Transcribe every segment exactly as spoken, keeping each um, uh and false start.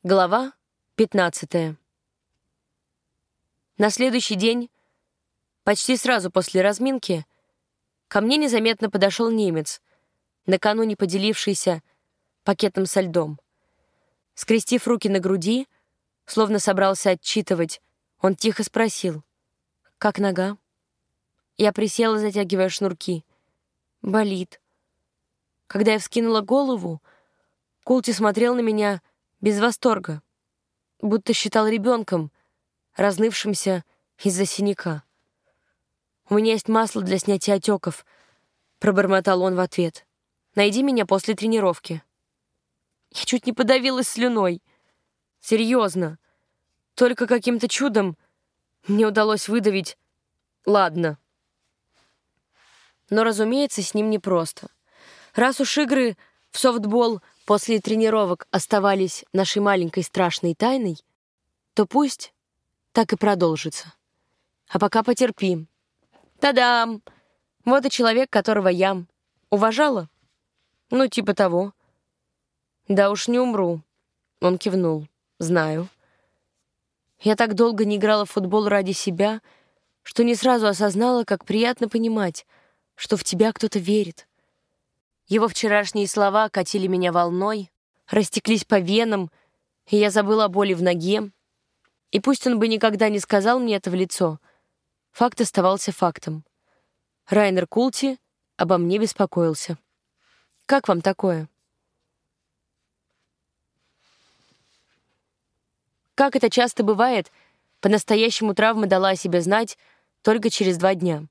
Глава пятнадцатая. На следующий день, почти сразу после разминки, ко мне незаметно подошел немец, накануне поделившийся пакетом со льдом. Скрестив руки на груди, словно собрался отчитывать, он тихо спросил: «Как нога?» Я присела, затягивая шнурки. «Болит». Когда я вскинула голову, Култи смотрел на меня без восторга, будто считал ребенком, разнывшимся из-за синяка. «У меня есть масло для снятия отеков», — пробормотал он в ответ. «Найди меня после тренировки». Я чуть не подавилась слюной. Серьезно. Только каким-то чудом мне удалось выдавить «ладно». Но, разумеется, с ним непросто. Раз уж игры в софтбол после тренировок оставались нашей маленькой страшной тайной, то пусть так и продолжится. А пока потерпим. Та-дам! Вот и человек, которого я уважала. Ну, типа того. Да уж не умру. Он кивнул. Знаю. Я так долго не играла в футбол ради себя, что не сразу осознала, как приятно понимать, что в тебя кто-то верит. Его вчерашние слова катили меня волной, растеклись по венам, и я забыла о боли в ноге. И пусть он бы никогда не сказал мне это в лицо, факт оставался фактом. Райнер Култи обо мне беспокоился. Как вам такое? Как это часто бывает, по-настоящему травма дала о себе знать только через два дня.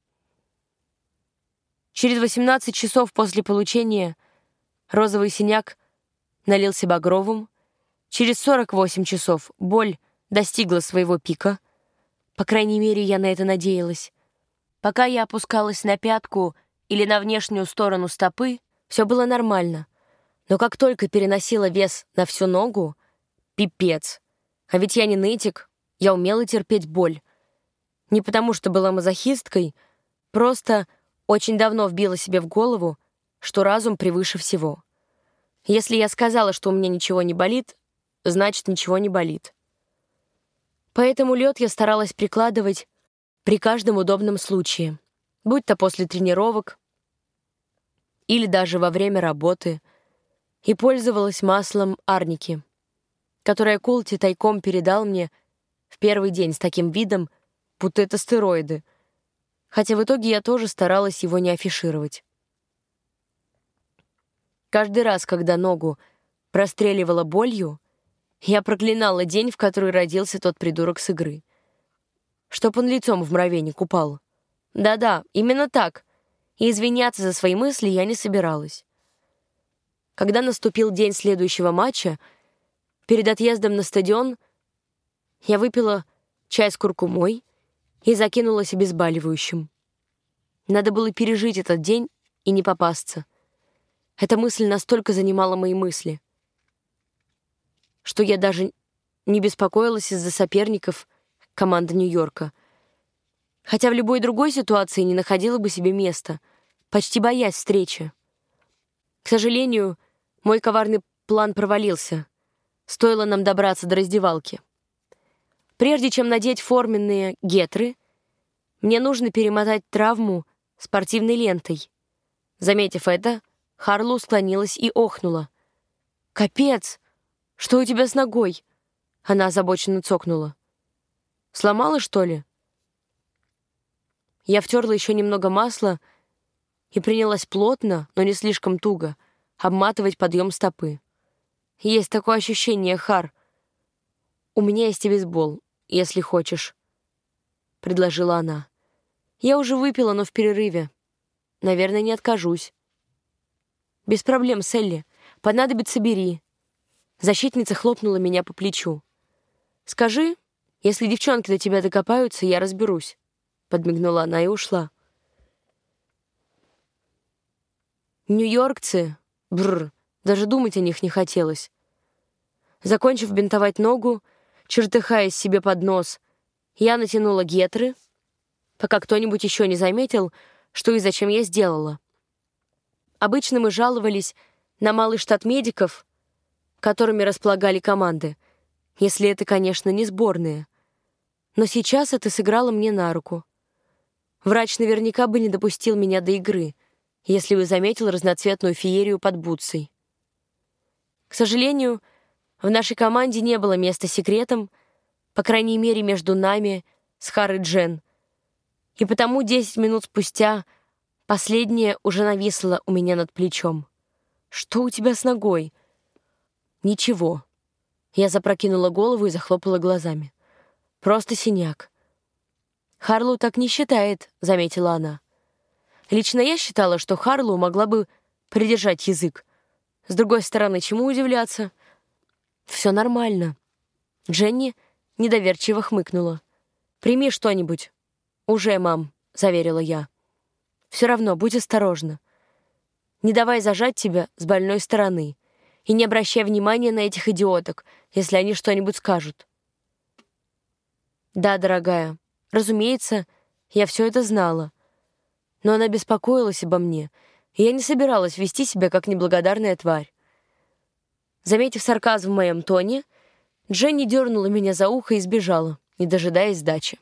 Через восемнадцать часов после получения розовый синяк налился багровым. Через сорок восемь часов боль достигла своего пика. По крайней мере, я на это надеялась. Пока я опускалась на пятку или на внешнюю сторону стопы, все было нормально. Но как только переносила вес на всю ногу — пипец. А ведь я не нытик, я умела терпеть боль. Не потому что была мазохисткой, просто очень давно вбила себе в голову, что разум превыше всего. Если я сказала, что у меня ничего не болит, значит, ничего не болит. Поэтому лед я старалась прикладывать при каждом удобном случае, будь то после тренировок или даже во время работы, и пользовалась маслом арники, которое Култи тайком передал мне в первый день с таким видом, будто это стероиды, хотя в итоге я тоже старалась его не афишировать. Каждый раз, когда ногу простреливала болью, я проклинала день, в который родился тот придурок с игры. Чтоб он лицом в муравейник упал. Да-да, именно так. И извиняться за свои мысли я не собиралась. Когда наступил день следующего матча, перед отъездом на стадион я выпила чай с куркумой и закинулась обезболивающим. Надо было пережить этот день и не попасться. Эта мысль настолько занимала мои мысли, что я даже не беспокоилась из-за соперников команды Нью-Йорка. Хотя в любой другой ситуации не находила бы себе места, почти боясь встречи. К сожалению, мой коварный план провалился. Стоило нам добраться до раздевалки. Прежде чем надеть форменные гетры, мне нужно перемотать травму спортивной лентой. Заметив это, Харлу склонилась и охнула. «Капец! Что у тебя с ногой?» Она озабоченно цокнула. «Сломала, что ли?» Я втерла еще немного масла и принялась плотно, но не слишком туго, обматывать подъем стопы. «Есть такое ощущение, Хар. У меня есть и бейсбол, если хочешь», — предложила она. «Я уже выпила, но в перерыве. Наверное, не откажусь». «Без проблем, Селли. Понадобится — бери». Защитница хлопнула меня по плечу. «Скажи, если девчонки до тебя докопаются, я разберусь», — подмигнула она и ушла. Нью-Йоркцы, бррр, даже думать о них не хотелось. Закончив бинтовать ногу, чертыхаясь себе под нос, я натянула гетры, пока кто-нибудь еще не заметил, что и зачем я сделала. Обычно мы жаловались на малый штат медиков, которыми располагали команды, Если это, конечно, не сборная. Но сейчас это сыграло мне на руку. Врач наверняка бы не допустил меня до игры, если бы заметил разноцветную феерию под бутсой. К сожалению, в нашей команде не было места секретам, по крайней мере, между нами с Хар и Джен. И потому десять минут спустя последняя уже нависла у меня над плечом. «Что у тебя с ногой?» «Ничего». Я запрокинула голову и захлопала глазами. «Просто синяк». «Харлоу так не считает», — заметила она. Лично я считала, что Харлоу могла бы придержать язык. С другой стороны, чему удивляться? «Все нормально». Дженни недоверчиво хмыкнула. «Прими что-нибудь». «Уже, мам», — заверила я. «Все равно, будь осторожна. Не давай зажать тебя с больной стороны. И не обращай внимания на этих идиоток, если они что-нибудь скажут». «Да, дорогая, разумеется, я все это знала. Но она беспокоилась обо мне, и я не собиралась вести себя как неблагодарная тварь». Заметив сарказм в моем тоне, Дженни дернула меня за ухо и сбежала, не дожидаясь сдачи.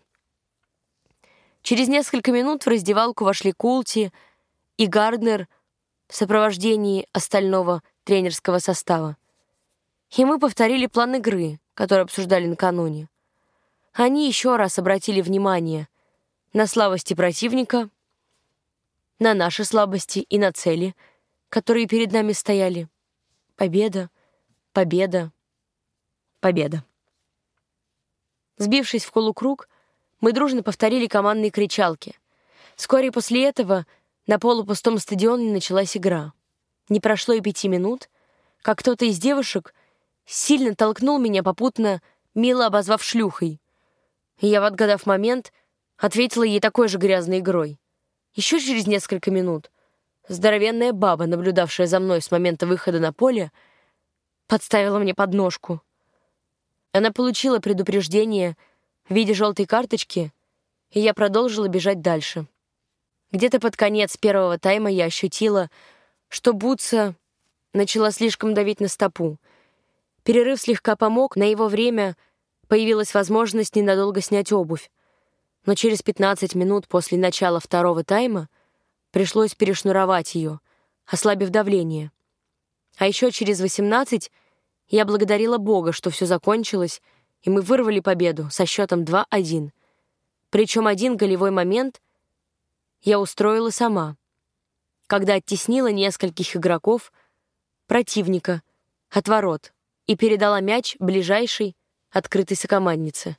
Через несколько минут в раздевалку вошли Култи и Гарднер в сопровождении остального тренерского состава. И мы повторили план игры, который обсуждали накануне. Они еще раз обратили внимание на слабости противника, на наши слабости и на цели, которые перед нами стояли. Победа, победа, победа. Сбившись в полукруг, мы дружно повторили командные кричалки. Вскоре после этого на полупустом стадионе началась игра. Не прошло и пяти минут, как кто-то из девушек сильно толкнул меня, попутно мило обозвав шлюхой. И я, отгадав момент, ответила ей такой же грязной игрой. Еще через несколько минут здоровенная баба, наблюдавшая за мной с момента выхода на поле, подставила мне подножку. Она получила предупреждение в виде желтой карточки, и я продолжила бежать дальше. Где-то под конец первого тайма я ощутила, что бутса начала слишком давить на стопу. Перерыв слегка помог, на его время появилась возможность ненадолго снять обувь. Но через пятнадцать минут после начала второго тайма пришлось перешнуровать ее, ослабив давление. А еще через восемнадцать я благодарила Бога, что все закончилось, и мы вырвали победу со счетом два один. Причем один голевой момент я устроила сама, когда оттеснила нескольких игроков противника от ворот и передала мяч ближайшей открытой сокоманднице.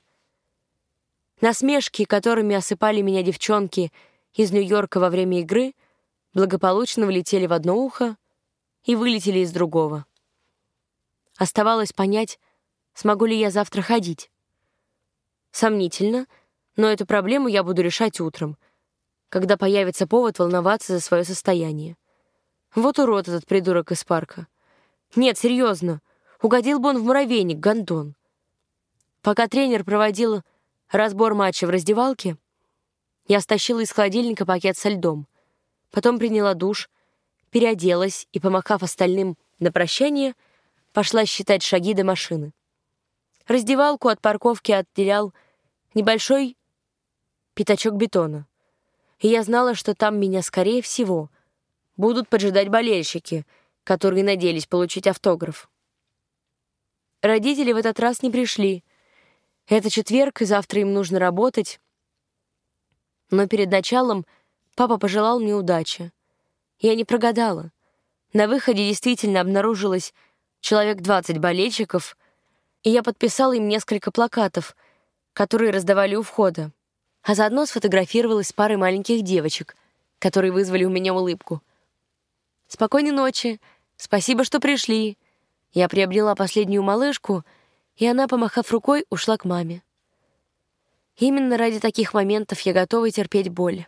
Насмешки, которыми осыпали меня девчонки из Нью-Йорка во время игры, благополучно влетели в одно ухо и вылетели из другого. Оставалось понять, смогу ли я завтра ходить. Сомнительно, но эту проблему я буду решать утром, когда появится повод волноваться за свое состояние. Вот урод этот придурок из парка. Нет, серьезно, угодил бы он в муравейник, гондон. Пока тренер проводил разбор матча в раздевалке, я стащила из холодильника пакет со льдом, потом приняла душ, переоделась и, помахав остальным на прощание, пошла считать шаги до машины. Раздевалку от парковки отделял небольшой пятачок бетона, и я знала, что там меня, скорее всего, будут поджидать болельщики, которые надеялись получить автограф. Родители в этот раз не пришли. Это четверг, и завтра им нужно работать. Но перед началом папа пожелал мне удачи. Я не прогадала. На выходе действительно обнаружилось человек двадцать болельщиков, и я подписала им несколько плакатов, которые раздавали у входа, а заодно сфотографировалась с парой маленьких девочек, которые вызвали у меня улыбку. «Спокойной ночи! Спасибо, что пришли!» Я приобрела последнюю малышку, и она, помахав рукой, ушла к маме. Именно ради таких моментов я готова терпеть боль.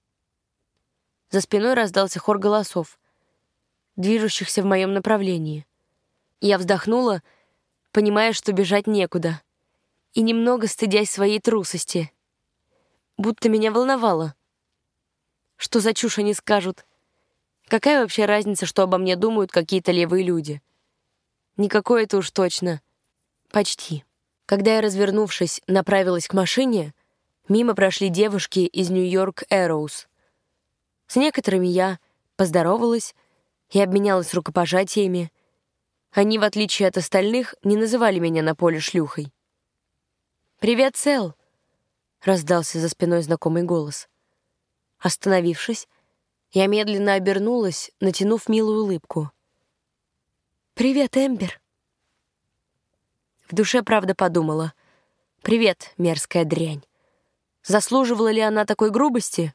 За спиной раздался хор голосов, движущихся в моем направлении. Я вздохнула, понимая, что бежать некуда, и немного стыдясь своей трусости. Будто меня волновало. Что за чушь они скажут? Какая вообще разница, что обо мне думают какие-то левые люди? Никакой это уж точно. Почти. Когда я, развернувшись, направилась к машине, мимо прошли девушки из Нью-Йорк Эроуз. С некоторыми я поздоровалась и обменялась рукопожатиями. Они, в отличие от остальных, не называли меня на поле шлюхой. «Привет, Сэл!» — раздался за спиной знакомый голос. Остановившись, я медленно обернулась, натянув милую улыбку. «Привет, Эмбер!» В душе, правда, подумала. «Привет, мерзкая дрянь! Заслуживала ли она такой грубости?»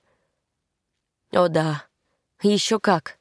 О да, еще как.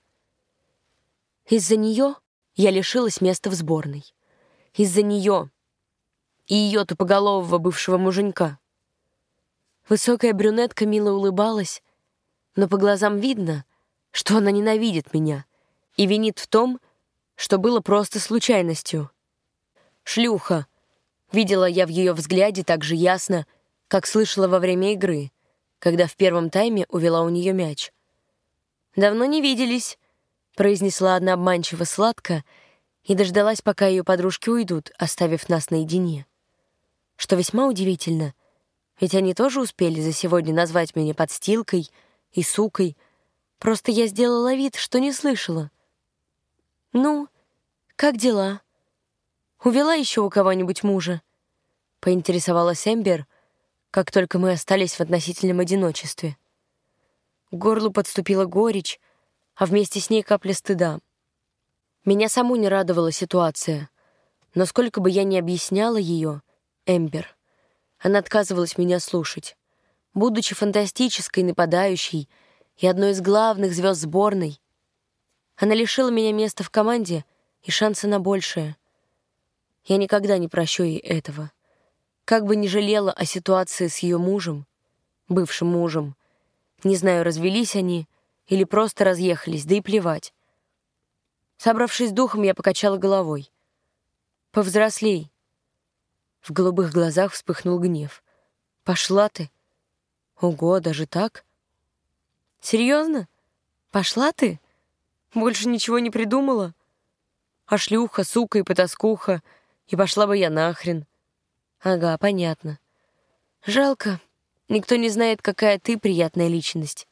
Из-за нее я лишилась места в сборной. Из-за нее и ее тупоголового бывшего муженька. Высокая брюнетка мило улыбалась, но по глазам видно, что она ненавидит меня и винит в том, что было просто случайностью. Шлюха. Видела я в ее взгляде так же ясно, как слышала во время игры, когда в первом тайме увела у нее мяч. «Давно не виделись», — произнесла она обманчиво сладко и дождалась, пока ее подружки уйдут, оставив нас наедине. Что весьма удивительно, ведь они тоже успели за сегодня назвать меня подстилкой и сукой, просто я сделала вид, что не слышала. «Ну, как дела? Увела еще у кого-нибудь мужа?» — поинтересовалась Эмбер, как только мы остались в относительном одиночестве. К горлу подступила горечь, а вместе с ней капля стыда. Меня саму не радовала ситуация, но сколько бы я ни объясняла ее, Эмбер, она отказывалась меня слушать. Будучи фантастической нападающей и одной из главных звезд сборной, она лишила меня места в команде и шанса на большее. Я никогда не прощу ей этого. Как бы ни жалела о ситуации с ее мужем, бывшим мужем, не знаю, развелись они или просто разъехались, да и плевать. Собравшись с духом, я покачала головой. «Повзрослей». В голубых глазах вспыхнул гнев. «Пошла ты». «Ого, даже так?» «Серьезно? Пошла ты? Больше ничего не придумала? А шлюха, сука и потаскуха, и пошла бы я нахрен». «Ага, понятно. Жалко. Никто не знает, какая ты приятная личность.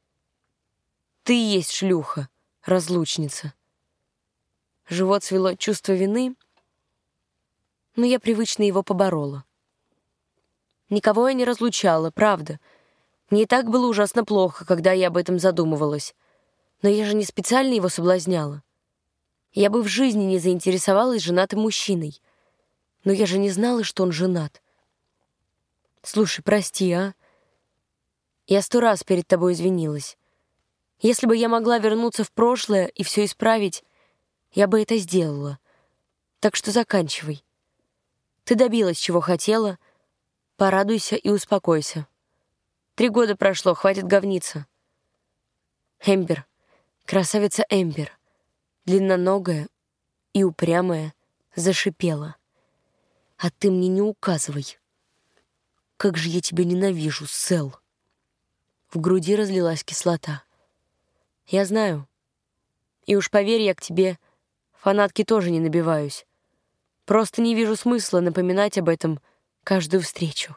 Ты и есть шлюха, разлучница». Живот свело от чувства вины, но я привычно его поборола. Никого я не разлучала, правда. Мне и так было ужасно плохо, когда я об этом задумывалась. Но я же не специально его соблазняла. Я бы в жизни не заинтересовалась женатым мужчиной. Но я же не знала, что он женат. Слушай, прости, а? Я сто раз перед тобой извинилась. Если бы я могла вернуться в прошлое и все исправить, я бы это сделала. Так что заканчивай. Ты добилась, чего хотела. Порадуйся и успокойся. Три года прошло, хватит говниться. Эмбер, красавица Эмбер, длинноногая и упрямая, зашипела. А ты мне не указывай. Как же я тебя ненавижу, Сэл. В груди разлилась кислота. Я знаю. И уж поверь, я к тебе фанатки тоже не набиваюсь. Просто не вижу смысла напоминать об этом каждую встречу.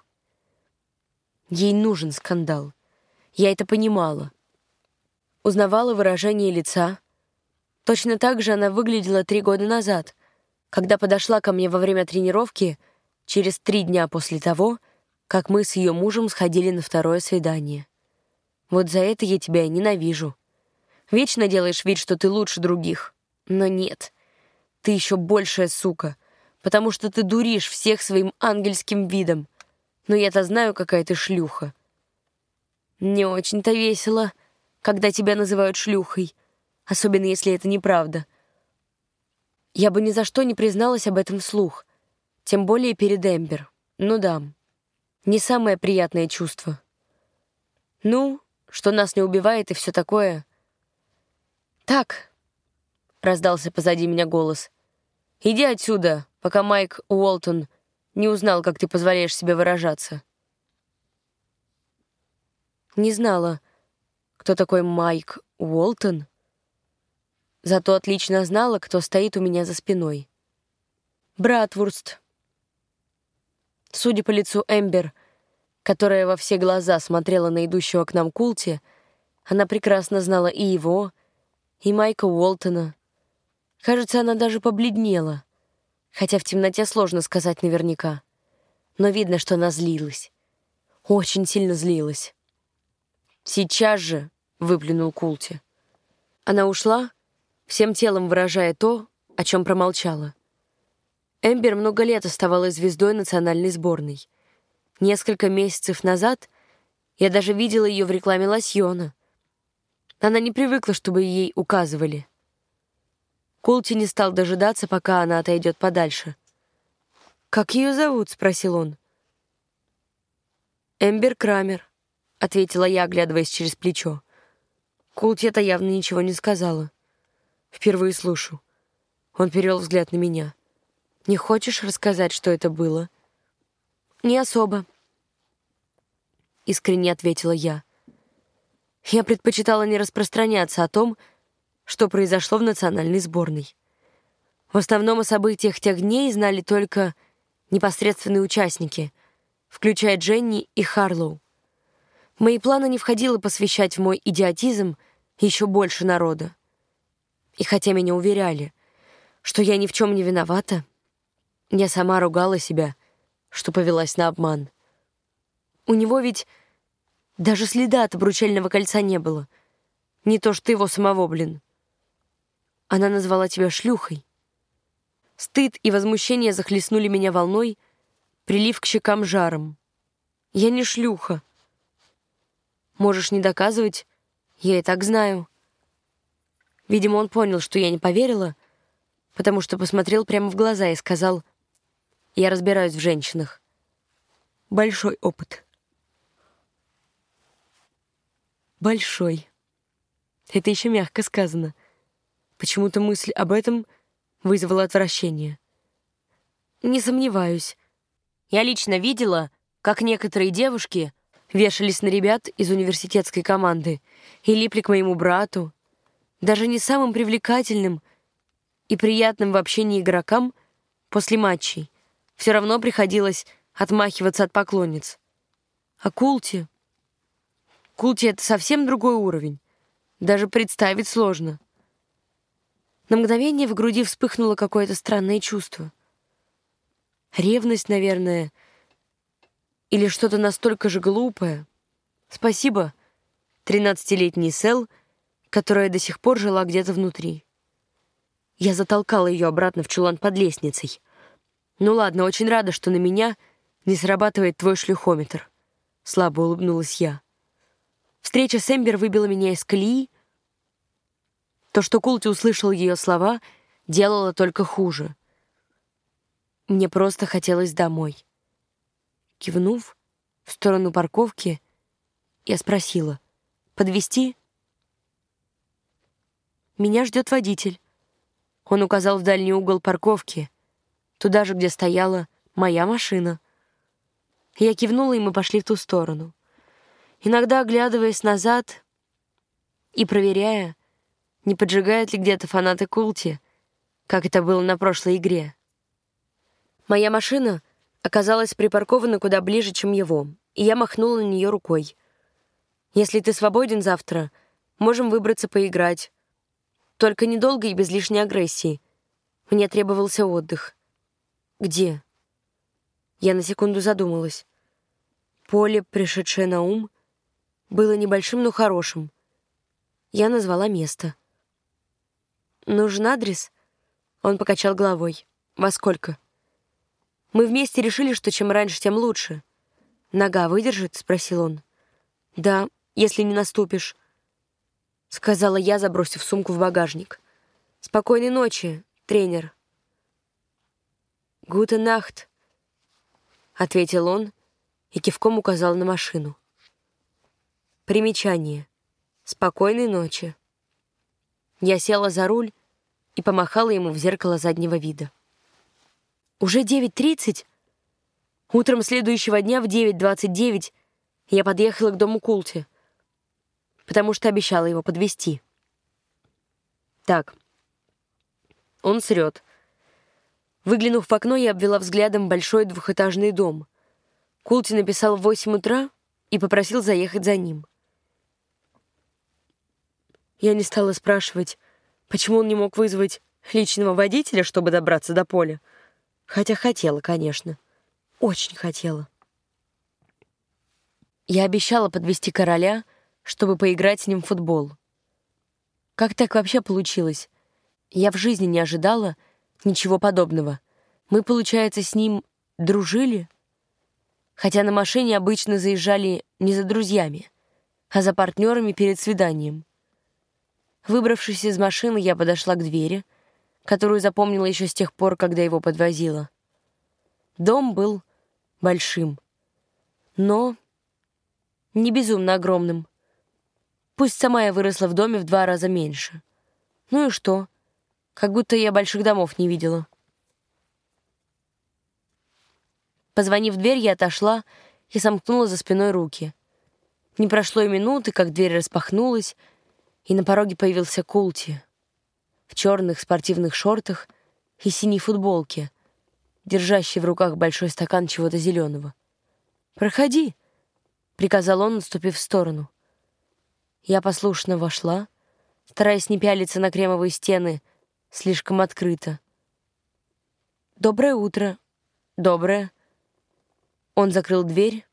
Ей нужен скандал. Я это понимала. Узнавала выражение лица. Точно так же она выглядела три года назад, когда подошла ко мне во время тренировки через три дня после того, как мы с ее мужем сходили на второе свидание. Вот за это я тебя и ненавижу. Вечно делаешь вид, что ты лучше других. Но нет, ты еще большая сука, потому что ты дуришь всех своим ангельским видом. Но я-то знаю, какая ты шлюха. Не очень-то весело, когда тебя называют шлюхой, особенно если это неправда. Я бы ни за что не призналась об этом вслух, тем более перед Эмбер. Ну да, не самое приятное чувство. Ну, что нас не убивает и все такое. «Так», — раздался позади меня голос, — «иди отсюда, пока Майк Уолтон не узнал, как ты позволяешь себе выражаться». Не знала, кто такой Майк Уолтон, зато отлично знала, кто стоит у меня за спиной. Братвурст. судя по лицу Эмбер, которая во все глаза смотрела на идущего к нам Култи, она прекрасно знала и его, и Майка Уолтона. Кажется, она даже побледнела, хотя в темноте сложно сказать наверняка. Но видно, что она злилась. Очень сильно злилась. «Сейчас же!» — выплюнул Култи. Она ушла, всем телом выражая то, о чем промолчала. Эмбер много лет оставалась звездой национальной сборной. Несколько месяцев назад я даже видела ее в рекламе лосьона. Она не привыкла, чтобы ей указывали. Култи не стал дожидаться, пока она отойдет подальше. «Как ее зовут?» — спросил он. «Эмбер Крамер», — ответила я, оглядываясь через плечо. Култи это явно ничего не сказала. Впервые слышу. Он перевел взгляд на меня. «Не хочешь рассказать, что это было?» «Не особо», — искренне ответила я. Я предпочитала не распространяться о том, что произошло в национальной сборной. В основном о событиях тех дней знали только непосредственные участники, включая Дженни и Харлоу. В мои планы не входило посвящать в мой идиотизм еще больше народа. И хотя меня уверяли, что я ни в чем не виновата, я сама ругала себя, что повелась на обман. У него ведь даже следа от обручального кольца не было. Не то что его самого, блин. Она назвала тебя шлюхой. Стыд и возмущение захлестнули меня волной, прилив к щекам жаром. Я не шлюха. Можешь не доказывать, я и так знаю. Видимо, он понял, что я не поверила, потому что посмотрел прямо в глаза и сказал: «Я разбираюсь в женщинах. Большой опыт». Большой. Это еще мягко сказано. Почему-то мысль об этом вызвала отвращение. Не сомневаюсь. Я лично видела, как некоторые девушки вешались на ребят из университетской команды и липли к моему брату. Даже не самым привлекательным и приятным в общении игрокам после матчей все равно приходилось отмахиваться от поклонниц. А Култи... Култи — это совсем другой уровень. Даже представить сложно. На мгновение в груди вспыхнуло какое-то странное чувство. Ревность, наверное, или что-то настолько же глупое. Спасибо, тринадцатилетний Сэл, которая до сих пор жила где-то внутри. Я затолкала ее обратно в чулан под лестницей. Ну ладно, очень рада, что на меня не срабатывает твой шлюхометр. Слабо улыбнулась я. Встреча с Эмбер выбила меня из колеи. То, что Култи услышал ее слова, делало только хуже. Мне просто хотелось домой. Кивнув в сторону парковки, я спросила: «Подвезти?» «Меня ждет водитель». Он указал в дальний угол парковки, туда же, где стояла моя машина. Я кивнула, и мы пошли в ту сторону. Иногда, оглядываясь назад и проверяя, не поджигают ли где-то фанаты Култи, как это было на прошлой игре. Моя машина оказалась припаркована куда ближе, чем его, и я махнула на нее рукой. «Если ты свободен завтра, можем выбраться поиграть. Только недолго и без лишней агрессии. Мне требовался отдых». «Где?» Я на секунду задумалась. Поле, пришедшее на ум, было небольшим, но хорошим. Я назвала место. «Нужен адрес?» Он покачал головой. «Во сколько?» Мы вместе решили, что чем раньше, тем лучше. «Нога выдержит?» — спросил он. «Да, если не наступишь», — сказала я, забросив сумку в багажник. «Спокойной ночи, тренер». «Гутен нахт», — ответил он и кивком указал на машину. Примечание. «Спокойной ночи». Я села за руль и помахала ему в зеркало заднего вида. Уже девять тридцать? Утром следующего дня в девять двадцать девять я подъехала к дому Култи, потому что обещала его подвезти. Так, он срет. Выглянув в окно, я обвела взглядом большой двухэтажный дом. Култи написал в восемь утра и попросил заехать за ним. Я не стала спрашивать, почему он не мог вызвать личного водителя, чтобы добраться до поля. Хотя хотела, конечно. Очень хотела. Я обещала подвести короля, чтобы поиграть с ним в футбол. Как так вообще получилось? Я в жизни не ожидала ничего подобного. Мы, получается, с ним дружили? Хотя на машине обычно заезжали не за друзьями, а за партнерами перед свиданием. Выбравшись из машины, я подошла к двери, которую запомнила еще с тех пор, когда его подвозила. Дом был большим, но не безумно огромным. Пусть сама я выросла в доме в два раза меньше. Ну и что? Как будто я больших домов не видела. Позвонив в дверь, я отошла и сомкнула за спиной руки. Не прошло и минуты, как дверь распахнулась, и на пороге появился Култи в черных спортивных шортах и синей футболке, держащий в руках большой стакан чего-то зеленого. «Проходи», — приказал он, наступив в сторону. Я послушно вошла, стараясь не пялиться на кремовые стены слишком открыто. «Доброе утро». «Доброе». Он закрыл дверь.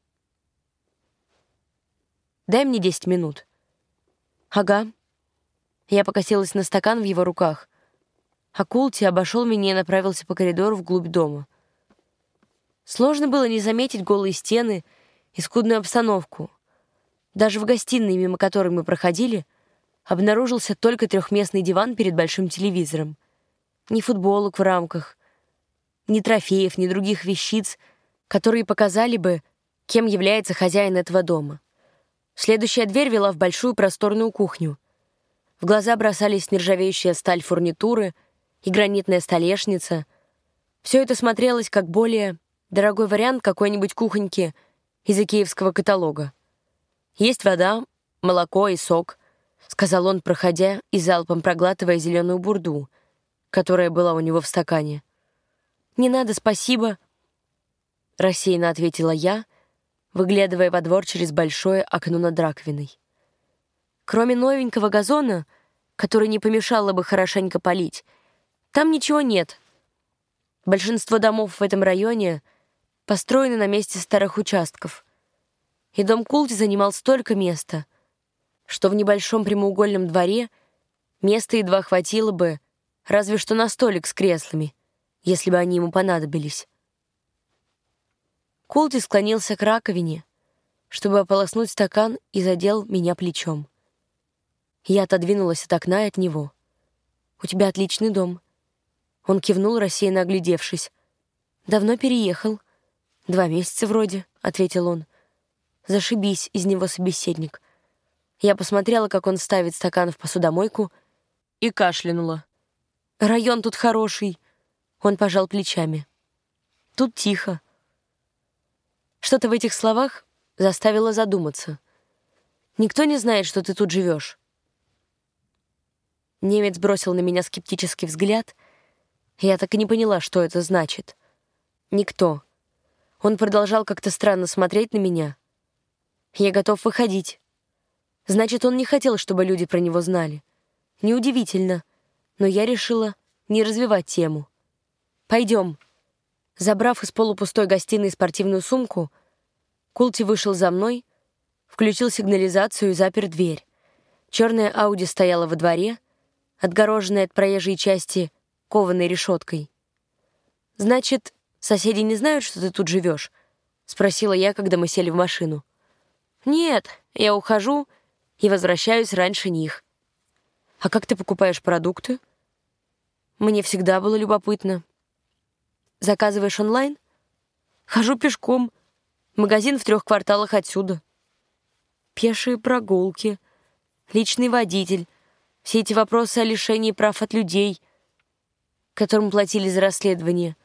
«Дай мне десять минут». «Ага». Я покосилась на стакан в его руках, а Култи обошел меня и направился по коридору вглубь дома. Сложно было не заметить голые стены и скудную обстановку. Даже в гостиной, мимо которой мы проходили, обнаружился только трехместный диван перед большим телевизором. Ни футболок в рамках, ни трофеев, ни других вещиц, которые показали бы, кем является хозяин этого дома. Следующая дверь вела в большую просторную кухню. В глаза бросались нержавеющая сталь фурнитуры и гранитная столешница. Все это смотрелось как более дорогой вариант какой-нибудь кухоньки из икеевского каталога. «Есть вода, молоко и сок», — сказал он, проходя и залпом проглатывая зеленую бурду, которая была у него в стакане. «Не надо, спасибо», — рассеянно ответила я, выглядывая во двор через большое окно над раковиной. Кроме новенького газона, который не помешало бы хорошенько полить, там ничего нет. Большинство домов в этом районе построены на месте старых участков. И дом Култи занимал столько места, что в небольшом прямоугольном дворе места едва хватило бы разве что на столик с креслами, если бы они ему понадобились. Култи склонился к раковине, чтобы ополоснуть стакан, и задел меня плечом. Я отодвинулась от окна и от него. «У тебя отличный дом». Он кивнул, рассеянно оглядевшись. «Давно переехал?» «Два месяца вроде», — ответил он. «Зашибись из него собеседник». Я посмотрела, как он ставит стакан в посудомойку, и кашлянула. «Район тут хороший». Он пожал плечами. «Тут тихо». Что-то в этих словах заставило задуматься. «Никто не знает, что ты тут живешь». Немец бросил на меня скептический взгляд. Я так и не поняла, что это значит. «Никто». Он продолжал как-то странно смотреть на меня. «Я готов выходить». Значит, он не хотел, чтобы люди про него знали. Неудивительно, но я решила не развивать тему. «Пойдем». Забрав из полупустой гостиной спортивную сумку, Култи вышел за мной, включил сигнализацию и запер дверь. Черная Ауди стояла во дворе, отгороженная от проезжей части кованой решеткой. «Значит, соседи не знают, что ты тут живешь?» — спросила я, когда мы сели в машину. «Нет, я ухожу и возвращаюсь раньше них». «А как ты покупаешь продукты?» «Мне всегда было любопытно». «Заказываешь онлайн?» «Хожу пешком. Магазин в трех кварталах отсюда». «Пешие прогулки, личный водитель, все эти вопросы о лишении прав от людей, которым платили за расследование».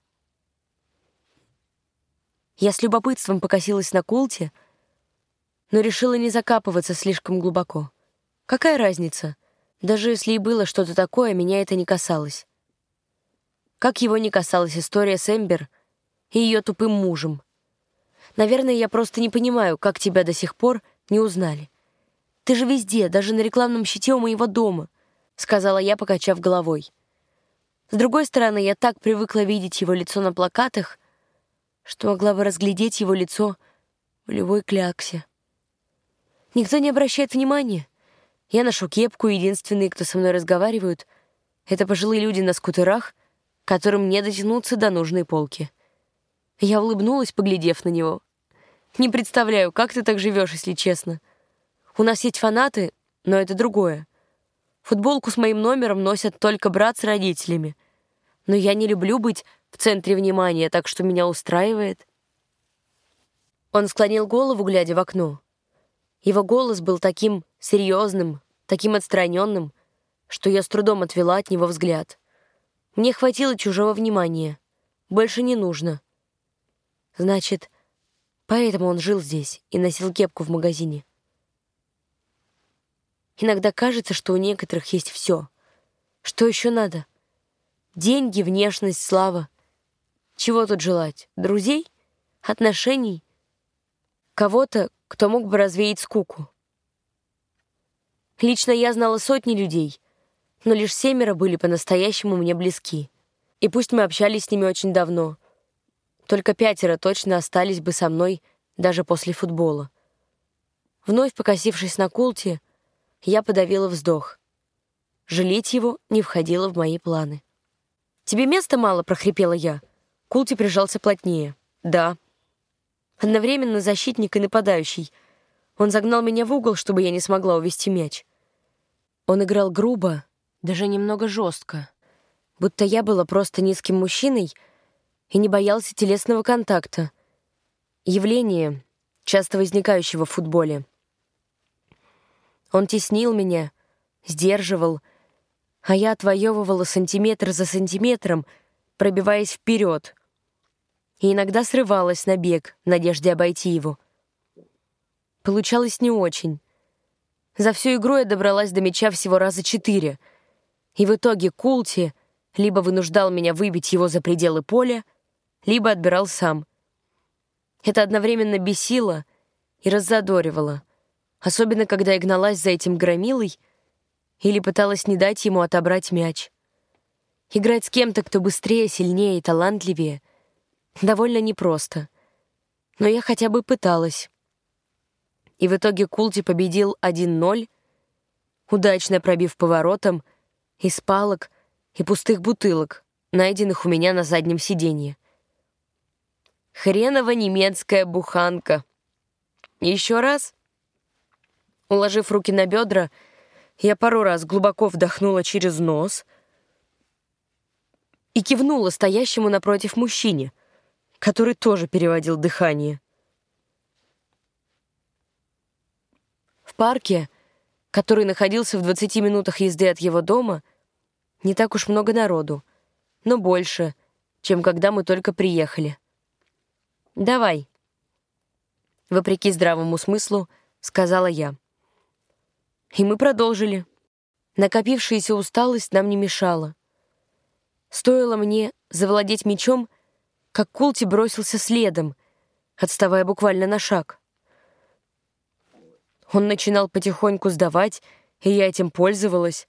Я с любопытством покосилась на Култи, но решила не закапываться слишком глубоко. Какая разница? Даже если и было что-то такое, меня это не касалось. Как его не касалась история с Эмбер и ее тупым мужем. Наверное, я просто не понимаю, как тебя до сих пор не узнали. Ты же везде, даже на рекламном щите у моего дома», — сказала я, покачав головой. С другой стороны, я так привыкла видеть его лицо на плакатах, что могла бы разглядеть его лицо в любой кляксе. Никто не обращает внимания. Я ношу кепку, и единственные, кто со мной разговаривают, это пожилые люди на скутерах, которым не дотянуться до нужной полки. Я улыбнулась, поглядев на него. «Не представляю, как ты так живешь, если честно. У нас есть фанаты, но это другое. Футболку с моим номером носят только брат с родителями. Но я не люблю быть в центре внимания, так что меня устраивает». Он склонил голову, глядя в окно. Его голос был таким серьезным, таким отстраненным, что я с трудом отвела от него взгляд. Мне хватило чужого внимания. Больше не нужно. Значит, поэтому он жил здесь и носил кепку в магазине. Иногда кажется, что у некоторых есть все. Что еще надо? Деньги, внешность, слава. Чего тут желать? Друзей? Отношений? Кого-то, кто мог бы развеять скуку? Лично я знала сотни людей, но лишь семеро были по-настоящему мне близки. И пусть мы общались с ними очень давно, только пятеро точно остались бы со мной даже после футбола. Вновь покосившись на Култи, я подавила вздох. Жалеть его не входило в мои планы. «Тебе места мало?» — прохрипела я. Култи прижался плотнее. «Да». Одновременно защитник и нападающий. Он загнал меня в угол, чтобы я не смогла увести мяч. Он играл грубо, даже немного жестко, будто я была просто низким мужчиной и не боялся телесного контакта. Явление, часто возникающего в футболе. Он теснил меня, сдерживал, а я отвоевывала сантиметр за сантиметром, пробиваясь вперед, и иногда срывалась на бег в надежде обойти его. Получалось не очень. За всю игру я добралась до мяча всего раза четыре, и в итоге Култи либо вынуждал меня выбить его за пределы поля, либо отбирал сам. Это одновременно бесило и раззадоривало, особенно когда я гналась за этим громилой или пыталась не дать ему отобрать мяч. Играть с кем-то, кто быстрее, сильнее и талантливее, довольно непросто. Но я хотя бы пыталась. И в итоге Култи победил один ноль, удачно пробив поворотом из палок и пустых бутылок, найденных у меня на заднем сиденье. Хренова немецкая буханка. Еще раз. Уложив руки на бедра, я пару раз глубоко вдохнула через нос и кивнула стоящему напротив мужчине, который тоже переводил дыхание. В парке, который находился в двадцати минутах езды от его дома, не так уж много народу, но больше, чем когда мы только приехали. «Давай», — вопреки здравому смыслу, сказала я. И мы продолжили. Накопившаяся усталость нам не мешала. Стоило мне завладеть мячом, как Култи бросился следом, отставая буквально на шаг. Он начинал потихоньку сдавать, и я этим пользовалась.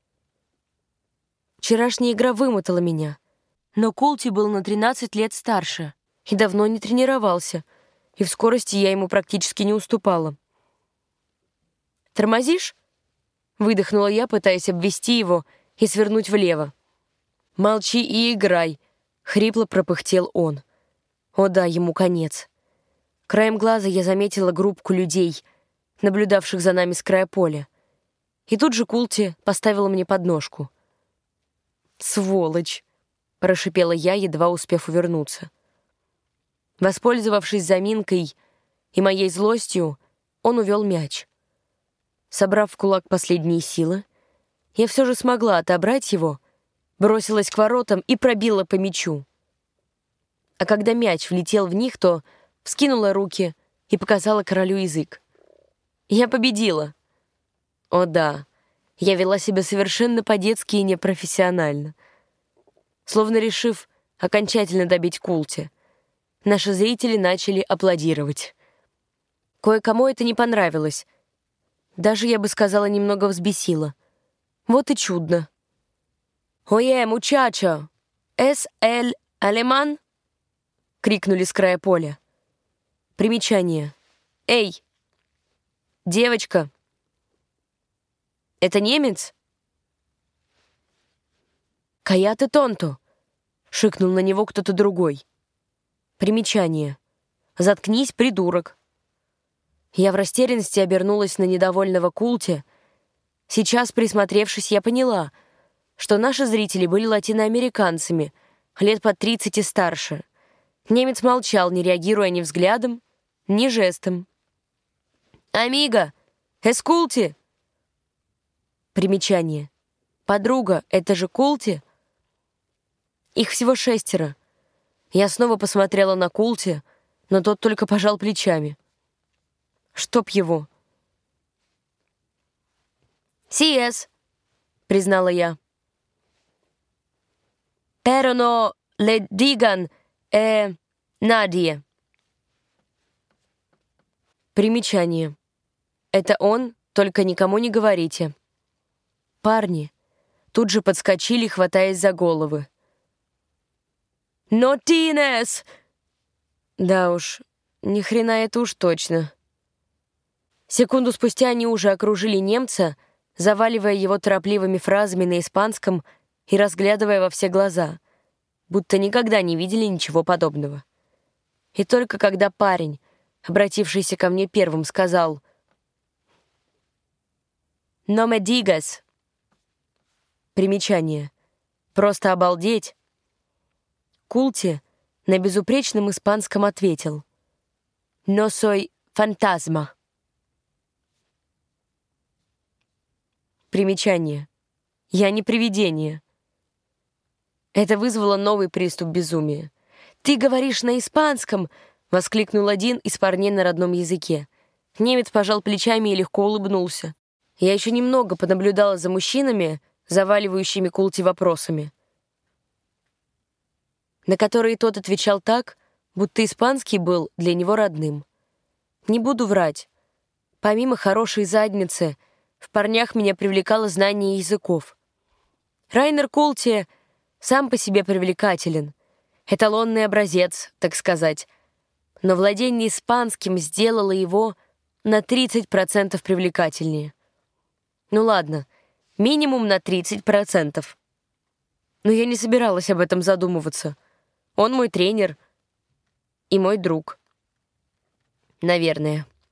Вчерашняя игра вымотала меня, но Култи был на тринадцать лет старше и давно не тренировался, и в скорости я ему практически не уступала. «Тормозишь?» — выдохнула я, пытаясь обвести его и свернуть влево. «Молчи и играй», — хрипло пропыхтел он. О да, ему конец. Краем глаза я заметила группку людей, наблюдавших за нами с края поля. И тут же Култи поставила мне подножку. «Сволочь!» — прошипела я, едва успев увернуться. Воспользовавшись заминкой и моей злостью, он увел мяч. Собрав в кулак последние силы, я все же смогла отобрать его, бросилась к воротам и пробила по мячу. А когда мяч влетел в них, то вскинула руки и показала королю язык. Я победила. О да, я вела себя совершенно по-детски и непрофессионально. Словно решив окончательно добить Култи. наши зрители начали аплодировать. Кое-кому это не понравилось. Даже, я бы сказала, немного взбесило. Вот и чудно. «Ое, мучачо! Эс эль алеман?» — крикнули с края поля. Примечание. «Эй, девочка, это немец?» «Каяте тонто!» — шикнул на него кто-то другой. Примечание. «Заткнись, придурок!» Я в растерянности обернулась на недовольного Култи. Сейчас, присмотревшись, я поняла, что наши зрители были латиноамериканцами, лет по тридцать и старше. Немец молчал, не реагируя ни взглядом, ни жестом. «Амиго! Эскулти!» Примечание. «Подруга, это же Култи?» Их всего шестеро. Я снова посмотрела на Култи, но тот только пожал плечами. Чтоб его. «Сиес», — признала я. «Pero no le digan eh, nadie». Примечание. Это он, только никому не говорите. Парни тут же подскочили, хватаясь за головы. «Но Тинес!» Да уж, ни хрена это уж точно. Секунду спустя они уже окружили немца, заваливая его торопливыми фразами на испанском и разглядывая во все глаза, будто никогда не видели ничего подобного. И только когда парень, обратившийся ко мне первым, сказал «No me digas». Примечание. Просто обалдеть. Култи на безупречном испанском ответил «No soy fantasma». Примечание. «Я не привидение». Это вызвало новый приступ безумия. «Ты говоришь на испанском!» — воскликнул один из парней на родном языке. Немец пожал плечами и легко улыбнулся. Я еще немного понаблюдала за мужчинами, заваливающими Култи вопросами, на которые тот отвечал так, будто испанский был для него родным. Не буду врать. Помимо хорошей задницы, в парнях меня привлекало знание языков. Райнер Култи сам по себе привлекателен, эталонный образец, так сказать, но владение испанским сделало его на тридцать процентов привлекательнее. Ну ладно, минимум на тридцать процентов. Но я не собиралась об этом задумываться. Он мой тренер и мой друг. Наверное.